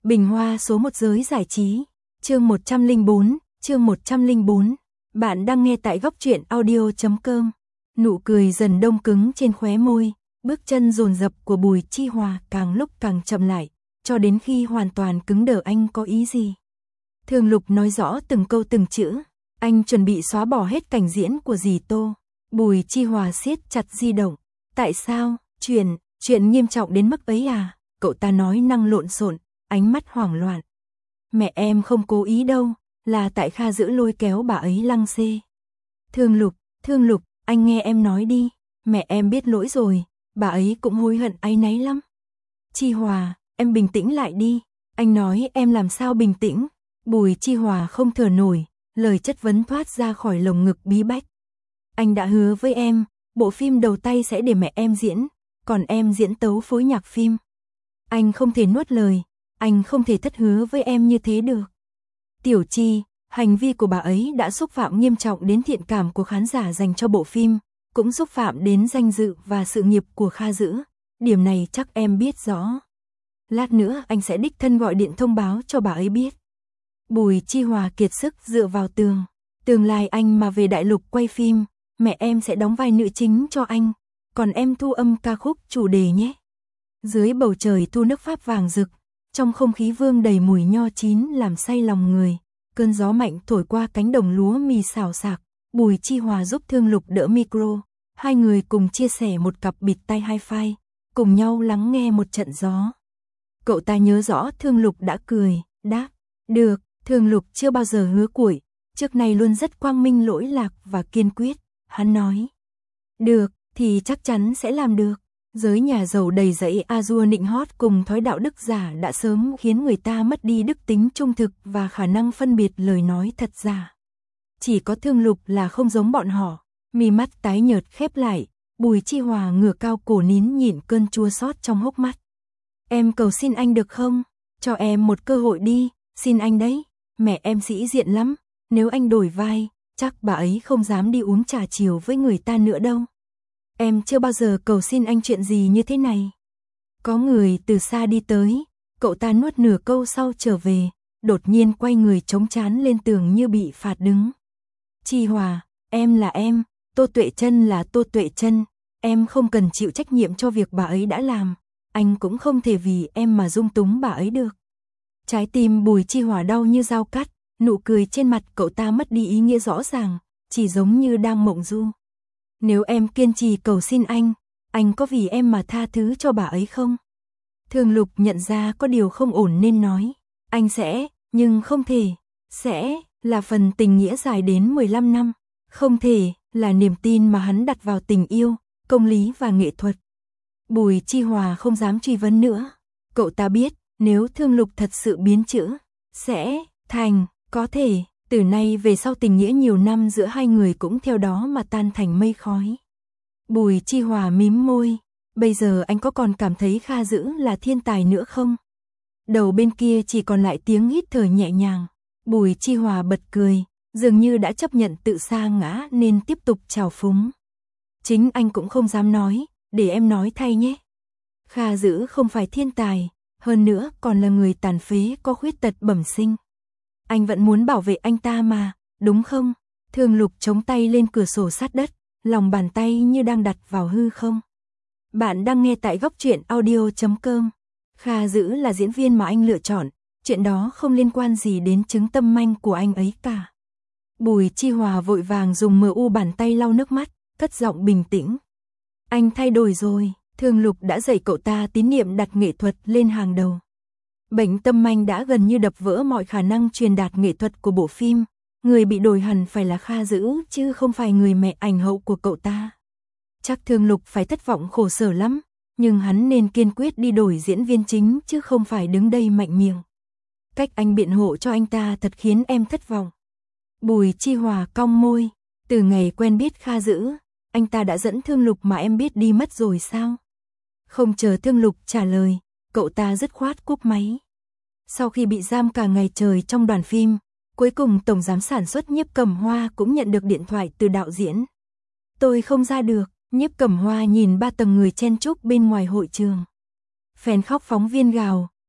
Bình Hoa số 1 giới giải trí, chương 104. Bạn đang nghe tại góc truyện audio.com. Nụ cười dần đông cứng trên khóe môi, bước chân dồn dập của Bùi Chi Hòa càng lúc càng chậm lại, cho đến khi hoàn toàn cứng đờ. Anh có ý gì? Thường Lục nói rõ từng câu từng chữ, anh chuẩn bị xóa bỏ hết cảnh diễn của dì Tô. Bùi Chi Hòa siết chặt di động. Tại sao? Chuyện nghiêm trọng đến mức ấy à? Cậu ta nói năng lộn xộn, ánh mắt hoảng loạn. Mẹ em không cố ý đâu, là tại Kha Dữ lôi kéo bà ấy lăng xê. Thương Lục, anh nghe em nói đi, mẹ em biết lỗi rồi, bà ấy cũng hối hận áy náy lắm. Chi Hòa, em bình tĩnh lại đi, anh nói em làm sao bình tĩnh. Bùi Chi Hòa không thở nổi, lời chất vấn thoát ra khỏi lồng ngực bí bách. Anh đã hứa với em, bộ phim đầu tay sẽ để mẹ em diễn, còn em diễn tấu phối nhạc phim. Anh không thể nuốt lời, anh không thể thất hứa với em như thế được. Tiểu Chi, hành vi của bà ấy đã xúc phạm nghiêm trọng đến thiện cảm của khán giả dành cho bộ phim, cũng xúc phạm đến danh dự và sự nghiệp của Kha Dữ, điểm này chắc em biết rõ. Lát nữa anh sẽ đích thân gọi điện thông báo cho bà ấy biết. Bùi Chi Hòa kiệt sức dựa vào tường. Tương lai anh mà về đại lục quay phim, mẹ em sẽ đóng vai nữ chính cho anh, còn em thu âm ca khúc chủ đề nhé. Dưới bầu trời thu nước Pháp vàng rực, trong không khí vương đầy mùi nho chín làm say lòng người, cơn gió mạnh thổi qua cánh đồng lúa mì xào xạc, Bùi Chi Hòa giúp Thương Lục đỡ micro, hai người cùng chia sẻ một cặp bịt tai hi-fi, cùng nhau lắng nghe một trận gió. Cậu ta nhớ rõ Thương Lục đã cười, đáp, được. Thương Lục chưa bao giờ hứa củi, trước nay luôn rất quang minh lỗi lạc và kiên quyết, hắn nói. Được, thì chắc chắn sẽ làm được. Giới nhà giàu đầy dẫy Azure nịnh hót cùng thói đạo đức giả đã sớm khiến người ta mất đi đức tính trung thực và khả năng phân biệt lời nói thật giả. Chỉ có Thương Lục là không giống bọn họ, mí mắt tái nhợt khép lại, Bùi Chi Hòa ngửa cao cổ nín nhịn cơn chua xót trong hốc mắt. Em cầu xin anh được không? Cho em một cơ hội đi, xin anh đấy. Mẹ em sĩ diện lắm, nếu anh đổi vai, chắc bà ấy không dám đi uống trà chiều với người ta nữa đâu. Em chưa bao giờ cầu xin anh chuyện gì như thế này. Có người từ xa đi tới, cậu ta nuốt nửa câu sau trở về, đột nhiên quay người chống trán lên tường như bị phạt đứng. Chi Hòa, em là em, Tô Tuệ Trân là Tô Tuệ Trân, em không cần chịu trách nhiệm cho việc bà ấy đã làm, anh cũng không thể vì em mà dung túng bà ấy được. Trái tim Bùi Chi Hòa đau như dao cắt, nụ cười trên mặt cậu ta mất đi ý nghĩa rõ ràng, chỉ giống như đang mộng du. Nếu em kiên trì cầu xin anh có vì em mà tha thứ cho bà ấy không? Thường Lục nhận ra có điều không ổn nên nói, anh sẽ, nhưng không thể, sẽ là phần tình nghĩa dài đến 15 năm, không thể là niềm tin mà hắn đặt vào tình yêu, công lý và nghệ thuật. Bùi Chi Hòa không dám truy vấn nữa, cậu ta biết, nếu Thương Lục thật sự biến chữ, sẽ thành, có thể, từ nay về sau tình nghĩa nhiều năm giữa hai người cũng theo đó mà tan thành mây khói. Bùi Chi Hòa mím môi, bây giờ anh có còn cảm thấy Kha Dữ là thiên tài nữa không? Đầu bên kia chỉ còn lại tiếng hít thở nhẹ nhàng, Bùi Chi Hòa bật cười, dường như đã chấp nhận tự sa ngã nên tiếp tục trào phúng. Chính anh cũng không dám nói, để em nói thay nhé. Kha Dữ không phải thiên tài, hơn nữa còn là người tàn phế có khuyết tật bẩm sinh. Anh vẫn muốn bảo vệ anh ta mà, đúng không? Thường Lục chống tay lên cửa sổ sát đất, lòng bàn tay như đang đặt vào hư không. Bạn đang nghe tại góc truyện audio.com. Kha Dữ là diễn viên mà anh lựa chọn, chuyện đó không liên quan gì đến chứng tâm manh của anh ấy cả. Bùi Chi Hòa vội vàng dùng mu bàn tay lau nước mắt, cất giọng bình tĩnh. Anh thay đổi rồi. Thường Lục đã dạy cậu ta tín niệm đặt nghệ thuật lên hàng đầu. Bệnh tâm manh đã gần như đập vỡ mọi khả năng truyền đạt nghệ thuật của bộ phim, người bị đổi hẳn phải là Kha Dữ chứ không phải người mẹ ảnh hậu của cậu ta. Chắc Thường Lục phải thất vọng khổ sở lắm, nhưng hắn nên kiên quyết đi đổi diễn viên chính chứ không phải đứng đây mạnh miệng. Cách anh biện hộ cho anh ta thật khiến em thất vọng. Bùi Chi Hòa cong môi, từ ngày quen biết Kha Dữ, anh ta đã dẫn Thương Lục mà em biết đi mất rồi sao? Không chờ Thương Lục trả lời, cậu ta dứt khoát cúp máy. Sau khi bị giam cả ngày trời trong đoàn phim, cuối cùng tổng giám sản xuất Nhiếp Cẩm Hoa cũng nhận được điện thoại từ đạo diễn. Tôi không ra được, Nhiếp Cẩm Hoa nhìn 3 tầng người chen chúc bên ngoài hội trường. Phèn khóc phóng viên gào,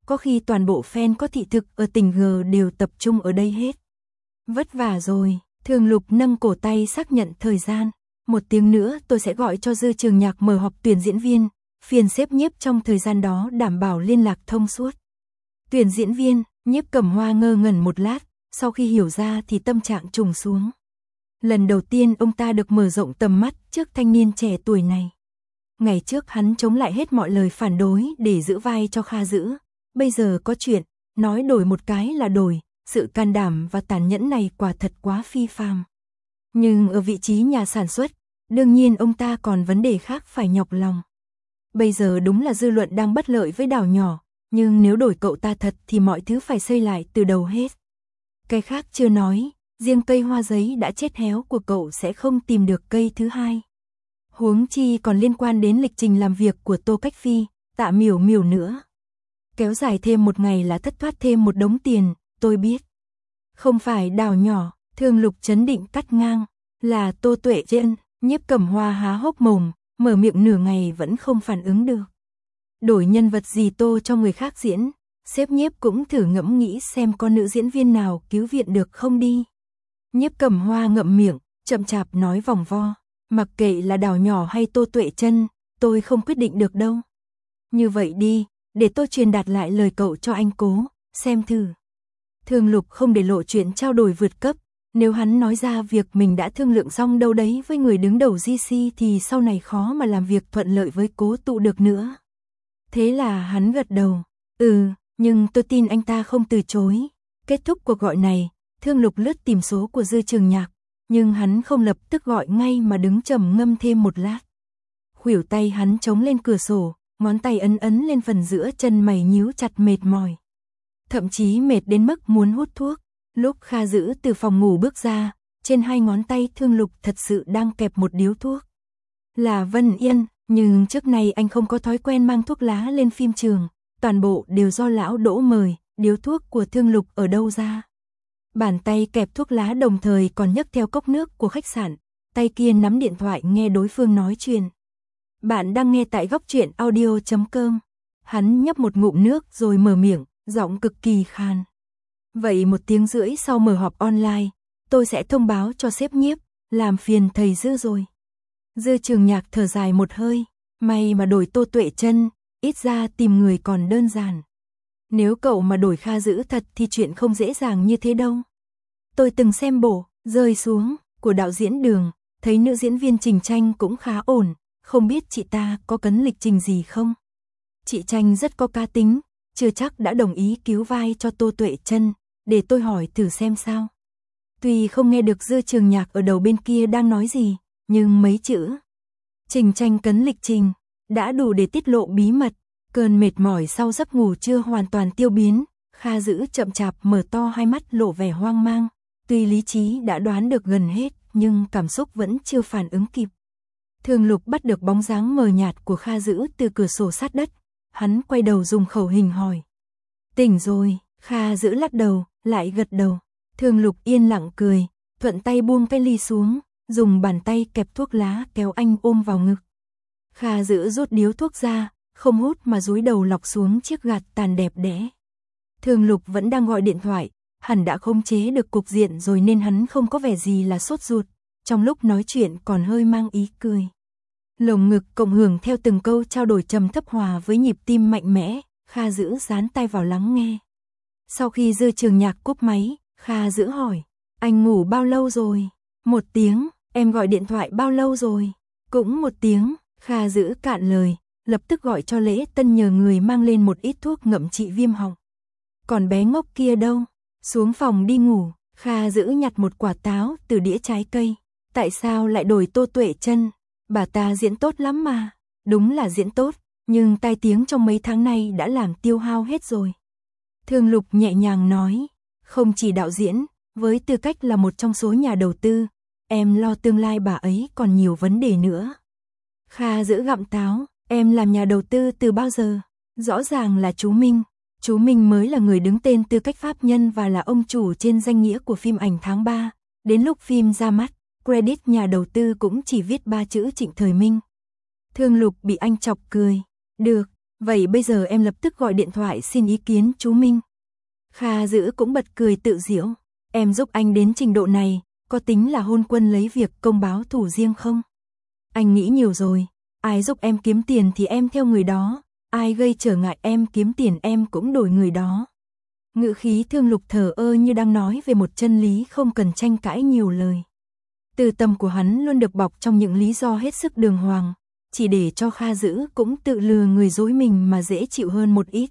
có khi toàn bộ fan có thị thực ở tỉnh G đều tập trung ở đây hết. Vất vả rồi, Thường Lục nâng cổ tay xác nhận thời gian. 1 tiếng nữa tôi sẽ gọi cho Dư Trường Nhạc mở họp tuyển diễn viên, phiền xếp Nhiếp trong thời gian đó đảm bảo liên lạc thông suốt. Tuyển diễn viên, Nhiếp Cẩm Hoa ngơ ngẩn một lát, sau khi hiểu ra thì tâm trạng trùng xuống. Lần đầu tiên ông ta được mở rộng tầm mắt trước thanh niên trẻ tuổi này. Ngày trước hắn chống lại hết mọi lời phản đối để giữ vai cho Kha Dữ. Bây giờ có chuyện, nói đổi một cái là đổi, sự can đảm và tàn nhẫn này quả thật quá phi phàm. Nhưng ở vị trí nhà sản xuất, đương nhiên ông ta còn vấn đề khác phải nhọc lòng. Bây giờ đúng là dư luận đang bất lợi với Đào Nhỏ, nhưng nếu đổi cậu ta thật thì mọi thứ phải xây lại từ đầu hết. Cái khác chưa nói, riêng cây hoa giấy đã chết héo của cậu sẽ không tìm được cây thứ hai. Huống chi còn liên quan đến lịch trình làm việc của Tô Cách Phi, Tạ Miểu Miểu nữa. Kéo dài thêm một ngày là thất thoát thêm một đống tiền, tôi biết. Không phải Đào Nhỏ, Thường Lục chấn định cắt ngang, là Tô Tuệ Chân. Nhiếp Cẩm Hoa há hốc mồm, mở miệng nửa ngày vẫn không phản ứng được. Đổi nhân vật gì Tô cho người khác diễn, sếp Nhiếp cũng thử ngẫm nghĩ xem có nữ diễn viên nào cứu viện được không đi. Nhiếp Cẩm Hoa ngậm miệng, chậm chạp nói vòng vo, mặc kệ là Đào Nhỏ hay Tô Tuệ Chân, tôi không quyết định được đâu. Như vậy đi, để tôi truyền đạt lại lời cậu cho anh Cố, xem thử. Thường Lục không để lộ chuyện trao đổi vượt cấp, nếu hắn nói ra việc mình đã thương lượng xong đâu đấy với người đứng đầu GC thì sau này khó mà làm việc thuận lợi với Cố Tụ được nữa. Thế là hắn gật đầu, nhưng tôi tin anh ta không từ chối. Kết thúc cuộc gọi này, Thương Lục lướt tìm số của Dư Trường Nhạc, nhưng hắn không lập tức gọi ngay mà đứng trầm ngâm thêm một lát. Khuỷu tay hắn chống lên cửa sổ, ngón tay ấn ấn lên phần giữa chân mày nhíu chặt mệt mỏi. Thậm chí mệt đến mức muốn hút thuốc. Lúc Kha Dữ từ phòng ngủ bước ra, trên 2 ngón tay Thương Lục thật sự đang kẹp một điếu thuốc. Là Vân Yên, nhưng trước nay anh không có thói quen mang thuốc lá lên phim trường, toàn bộ đều do lão Đỗ mời, điếu thuốc của Thương Lục ở đâu ra. Bàn tay kẹp thuốc lá đồng thời còn nhấc theo cốc nước của khách sạn, tay kia nắm điện thoại nghe đối phương nói chuyện. Bạn đang nghe tại Góc Truyện Audio.com. Hắn nhấp một ngụm nước rồi mở miệng, giọng cực kỳ khan. Vậy 1 tiếng rưỡi sau mở họp online, tôi sẽ thông báo cho sếp Nhiếp, làm phiền thầy Dư rồi. Dư Trường Nhạc thở dài một hơi, may mà đổi Tô Tuệ Chân, ít ra tìm người còn đơn giản. Nếu cậu mà đổi Kha Dữ thật thì chuyện không dễ dàng như thế đâu. Tôi từng xem bộ Rơi Xuống của đạo diễn Đường, thấy nữ diễn viên Trình Tranh cũng khá ổn, không biết chị ta có cấn lịch trình gì không? Chị Tranh rất có cá tính, chưa chắc đã đồng ý cứu vai cho Tô Tuệ Chân, để tôi hỏi thử xem sao. Tuy không nghe được Dư Trường Nhạc ở đầu bên kia đang nói gì, nhưng mấy chữ Trình Tranh cấn lịch trình đã đủ để tiết lộ bí mật. Cơn mệt mỏi sau giấc ngủ chưa hoàn toàn tiêu biến, Kha Dữ chậm chạp mở to hai mắt lộ vẻ hoang mang. Tuy lý trí đã đoán được gần hết, nhưng cảm xúc vẫn chưa phản ứng kịp. Thường Lục bắt được bóng dáng mờ nhạt của Kha Dữ từ cửa sổ sát đất. Hắn quay đầu dùng khẩu hình hỏi. Tỉnh rồi, Kha Dữ lắc đầu, lại gật đầu. Thường Lục yên lặng cười, thuận tay buông cái ly xuống, dùng bàn tay kẹp thuốc lá kéo anh ôm vào ngực. Kha Dữ rút điếu thuốc ra, không hút mà dúi đầu lọc xuống chiếc gạt tàn đẹp đẽ. Thường Lục vẫn đang gọi điện thoại, hẳn đã khống chế được cục diện rồi nên hắn không có vẻ gì là sốt ruột, trong lúc nói chuyện còn hơi mang ý cười. Lồng ngực cộng hưởng theo từng câu trao đổi trầm thấp hòa với nhịp tim mạnh mẽ, Kha Dữ dán tai vào lắng nghe. Sau khi Dư Trường Nhạc cúp máy, Kha Dữ hỏi, anh ngủ bao lâu rồi? 1 tiếng, em gọi điện thoại bao lâu rồi? Cũng 1 tiếng, Kha Dữ cạn lời, lập tức gọi cho Lễ Tân nhờ người mang lên một ít thuốc ngậm trị viêm họng. Còn bé ngốc kia đâu? Xuống phòng đi ngủ, Kha Dữ nhặt một quả táo từ đĩa trái cây. Tại sao lại đổi Tô Tuệ Chân? Bà ta diễn tốt lắm mà. Đúng là diễn tốt, nhưng tai tiếng trong mấy tháng nay đã làm tiêu hao hết rồi. Thường Lục nhẹ nhàng nói, không chỉ đạo diễn, với tư cách là một trong số nhà đầu tư, em lo tương lai bà ấy còn nhiều vấn đề nữa. Kha Dữ gặm táo, em làm nhà đầu tư từ bao giờ? Rõ ràng là chú Minh mới là người đứng tên tư cách pháp nhân và là ông chủ trên danh nghĩa của phim ảnh tháng 3. Đến lúc phim ra mắt, credit nhà đầu tư cũng chỉ viết 3 chữ Trịnh Thời Minh. Thường Lục bị anh chọc cười. Được, Vậy bây giờ em lập tức gọi điện thoại xin ý kiến chú Minh. Kha Dữ cũng bật cười tự giễu. Em giúp anh đến trình độ này, có tính là hôn quân lấy việc công báo thủ riêng không? Anh nghĩ nhiều rồi, ai giúp em kiếm tiền thì em theo người đó, ai gây trở ngại em kiếm tiền em cũng đổi người đó. Ngữ khí Thương Lục thờ ơ như đang nói về một chân lý không cần tranh cãi nhiều lời. Từ tâm của hắn luôn được bọc trong những lý do hết sức đường hoàng, chỉ để cho Kha Dữ cũng tự lừa người dối mình mà dễ chịu hơn một ít.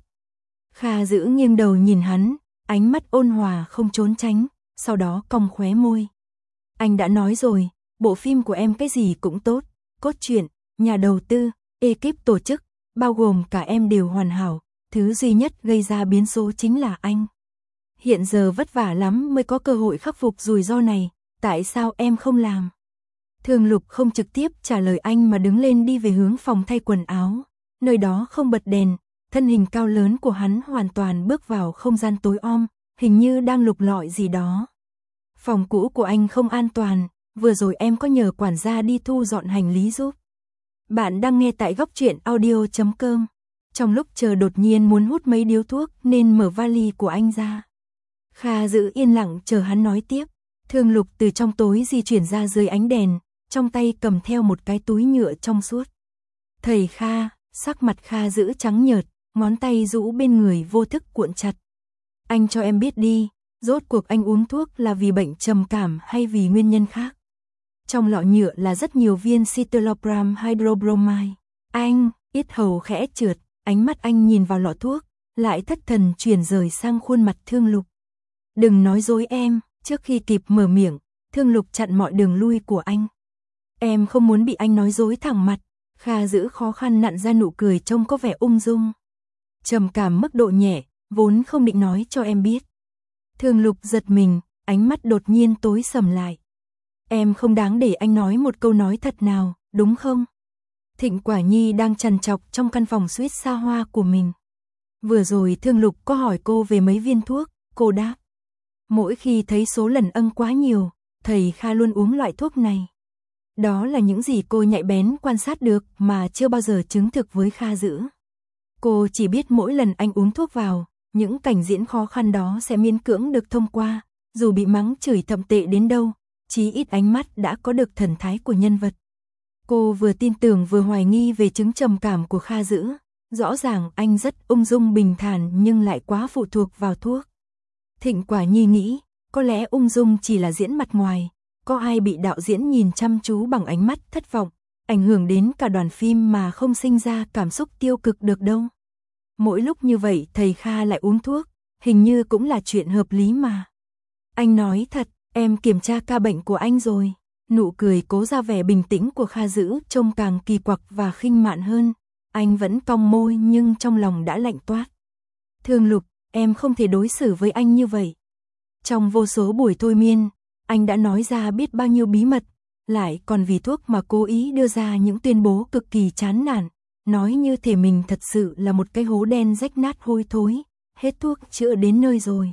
Kha Dữ nghiêng đầu nhìn hắn, ánh mắt ôn hòa không trốn tránh, sau đó cong khóe môi. Anh đã nói rồi, bộ phim của em cái gì cũng tốt, cốt truyện, nhà đầu tư, ekip tổ chức, bao gồm cả em đều hoàn hảo, thứ duy nhất gây ra biến số chính là anh. Hiện giờ vất vả lắm mới có cơ hội khắc phục rủi ro này, tại sao em không làm? Thương Lục không trực tiếp trả lời anh mà đứng lên đi về hướng phòng thay quần áo, nơi đó không bật đèn, thân hình cao lớn của hắn hoàn toàn bước vào không gian tối om, hình như đang lục lọi gì đó. Phòng cũ của anh không an toàn, vừa rồi em có nhờ quản gia đi thu dọn hành lý giúp. Bạn đang nghe tại góc truyện audio.com. Trong lúc chờ đột nhiên muốn hút mấy điếu thuốc nên mở vali của anh ra. Kha Dữ yên lặng chờ hắn nói tiếp. Thương Lục từ trong tối di chuyển ra dưới ánh đèn, trong tay cầm theo một cái túi nhựa trong suốt. Thầy Kha, sắc mặt Kha Dữ trắng nhợt, ngón tay rũ bên người vô thức cuộn chặt. Anh cho em biết đi, rốt cuộc anh uống thuốc là vì bệnh trầm cảm hay vì nguyên nhân khác? Trong lọ nhựa là rất nhiều viên citalopram hydrobromide. Anh, yết hầu khẽ trượt, ánh mắt anh nhìn vào lọ thuốc, lại thất thần chuyển rời sang khuôn mặt Thương Lục. Đừng nói dối em, trước khi kịp mở miệng, Thương Lục chặn mọi đường lui của anh. Em không muốn bị anh nói dối thẳng mặt. Kha Dữ khó khăn nặn ra nụ cười trông có vẻ ung dung. Trầm cảm mức độ nhẹ, vốn không định nói cho em biết. Thương Lục giật mình, ánh mắt đột nhiên tối sầm lại. Em không đáng để anh nói một câu nói thật nào, đúng không? Thịnh Quả Nhi đang trằn trọc trong căn phòng suite xa hoa của mình. Vừa rồi Thương Lục có hỏi cô về mấy viên thuốc, cô đáp. Mỗi khi thấy số lần quá nhiều, thầy Kha luôn uống loại thuốc này. Đó là những gì cô nhạy bén quan sát được mà chưa bao giờ chứng thực với Kha Dữ. Cô chỉ biết mỗi lần anh uống thuốc vào, những cảnh diễn khó khăn đó sẽ miễn cưỡng được thông qua, dù bị mắng chửi thậm tệ đến đâu, chí ít ánh mắt đã có được thần thái của nhân vật. Cô vừa tin tưởng vừa hoài nghi về chứng trầm cảm của Kha Dữ, rõ ràng anh rất ung dung bình thản nhưng lại quá phụ thuộc vào thuốc. Thịnh Quả Nhi nghĩ, có lẽ ung dung chỉ là diễn mặt ngoài, có ai bị đạo diễn nhìn chăm chú bằng ánh mắt thất vọng, ảnh hưởng đến cả đoàn phim mà không sinh ra cảm xúc tiêu cực được đâu. Mỗi lúc như vậy thầy Kha lại uống thuốc, hình như cũng là chuyện hợp lý mà. Anh nói thật, em kiểm tra ca bệnh của anh rồi. Nụ cười cố ra vẻ bình tĩnh của Kha Dữ trông càng kỳ quặc và khinh mạn hơn. Anh vẫn cong môi nhưng trong lòng đã lạnh toát. Thương Lục, em không thể đối xử với anh như vậy. Trong vô số buổi thôi miên, anh đã nói ra biết bao nhiêu bí mật, lại còn vì thuốc mà cố ý đưa ra những tuyên bố cực kỳ chán nản, nói như thể mình thật sự là một cái hố đen rách nát hôi thối, hết thuốc chữa đến nơi rồi.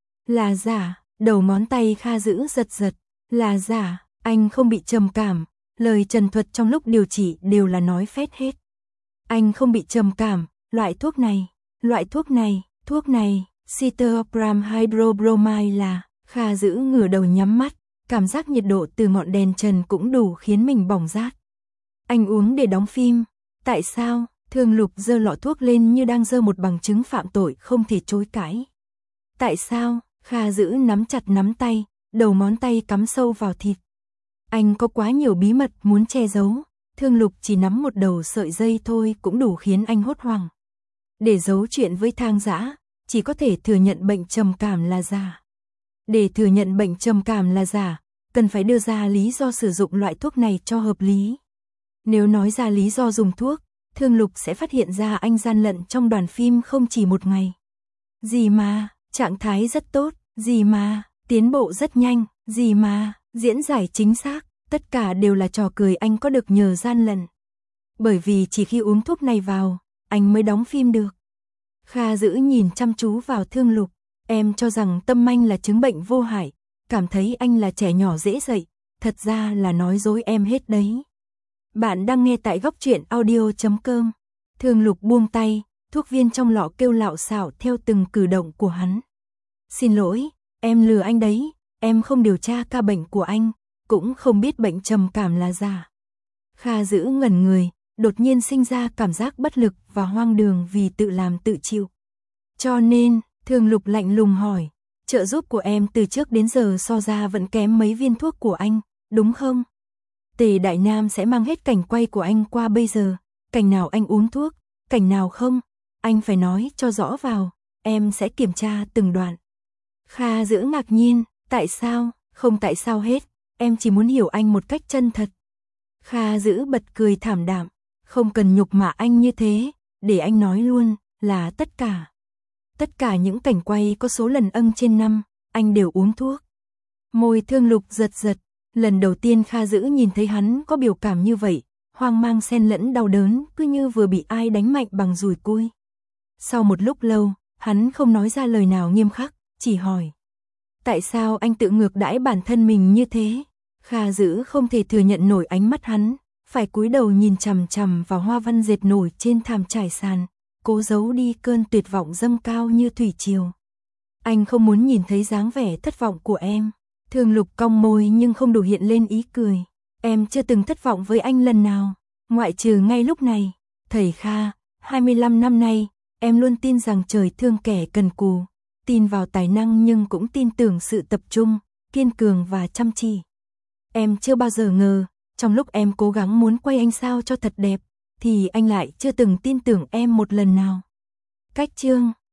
Là giả, đầu ngón tay Kha Dữ giật giật, là giả, anh không bị trầm cảm, lời trần thuật trong lúc điều trị đều là nói phét hết. Anh không bị trầm cảm, loại thuốc này, citalopram hydrobromide là. Kha Dữ ngửa đầu nhắm mắt, cảm giác nhiệt độ từ ngọn đèn trần cũng đủ khiến mình bỏng rát. Anh uống để đóng phim, tại sao? Thương Lục giơ lọ thuốc lên như đang giơ một bằng chứng phạm tội không thể chối cãi. Tại sao? Kha Dữ nắm chặt nắm tay, đầu ngón tay cắm sâu vào thịt. Anh có quá nhiều bí mật muốn che giấu, Thương Lục chỉ nắm một đầu sợi dây thôi cũng đủ khiến anh hốt hoảng. Để giấu chuyện với Thang Dã, chỉ có thể thừa nhận bệnh trầm cảm là giả. Để thừa nhận bệnh trầm cảm là giả, cần phải đưa ra lý do sử dụng loại thuốc này cho hợp lý. Nếu nói ra lý do dùng thuốc, Thương Lục sẽ phát hiện ra anh gian lận trong đoàn phim không chỉ một ngày. Gì mà, trạng thái rất tốt, gì mà, tiến bộ rất nhanh, gì mà, diễn giải chính xác, tất cả đều là trò cười anh có được nhờ gian lận. Bởi vì chỉ khi uống thuốc này vào, anh mới đóng phim được. Kha Dữ nhìn chăm chú vào Thương Lục. Em cho rằng tâm anh là chứng bệnh vô hại, cảm thấy anh là trẻ nhỏ dễ dạy, thật ra là nói dối em hết đấy. Bạn đang nghe tại góc truyện audio.com. Thường Lục buông tay, thuốc viên trong lọ kêu lạo xạo theo từng cử động của hắn. Xin lỗi, em lừa anh đấy, em không điều tra ca bệnh của anh, cũng không biết bệnh trầm cảm là giả. Kha Dữ ngẩn người, đột nhiên sinh ra cảm giác bất lực và hoang đường vì tự làm tự chịu. Cho nên, Thường Lục lạnh lùng hỏi, trợ giúp của em từ trước đến giờ so ra vẫn kém mấy viên thuốc của anh, đúng không? Tề Đại Nam sẽ mang hết cảnh quay của anh qua bây giờ, cảnh nào anh uống thuốc, cảnh nào không, anh phải nói cho rõ vào, em sẽ kiểm tra từng đoạn. Kha Dữ ngạc nhiên, tại sao, không tại sao hết, em chỉ muốn hiểu anh một cách chân thật. Kha Dữ bật cười thảm đạm, không cần nhục mạ anh như thế, để anh nói luôn, là tất cả. Tất cả những cảnh quay có số lần trên 5, anh đều uống thuốc. Môi Thương Lục giật giật, lần đầu tiên Kha Dữ nhìn thấy hắn có biểu cảm như vậy, hoang mang xen lẫn đau đớn, cứ như vừa bị ai đánh mạnh bằng dùi cui. Sau một lúc lâu, hắn không nói ra lời nào nghiêm khắc, chỉ hỏi. Tại sao anh tự ngược đãi bản thân mình như thế? Kha Dữ không thể thừa nhận nổi ánh mắt hắn, phải cúi đầu nhìn chằm chằm vào hoa văn dệt nổi trên thảm trải sàn, cố giấu đi cơn tuyệt vọng dâng cao như thủy triều. Anh không muốn nhìn thấy dáng vẻ thất vọng của em. Thường Lục cong môi nhưng không đủ hiện lên ý cười. Em chưa từng thất vọng với anh lần nào, ngoại trừ ngay lúc này. Thầy Kha, 25 năm nay, em luôn tin rằng trời thương kẻ cần cù, tin vào tài năng nhưng cũng tin tưởng sự tập trung, kiên cường và chăm chỉ. Em chưa bao giờ ngờ, trong lúc em cố gắng muốn quay anh sao cho thật đẹp, thì anh lại chưa từng tin tưởng em một lần nào. Cách chương